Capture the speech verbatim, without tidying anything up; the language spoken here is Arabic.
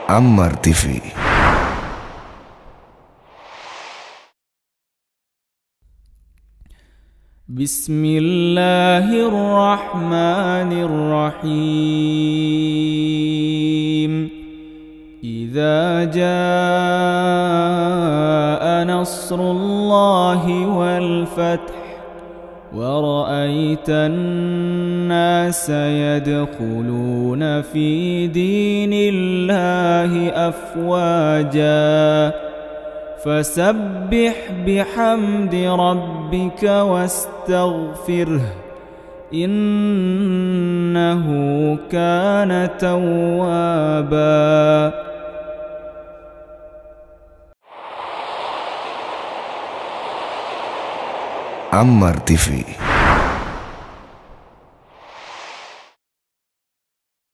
Ammar T V. بسم الله الرحمن الرحيم. إذا جاء نصر الله والفتح ورأيت الناس يدخلون في دين الله أفواجا فسبح بحمد ربك واستغفره إنه كان توابا. Ammar T V.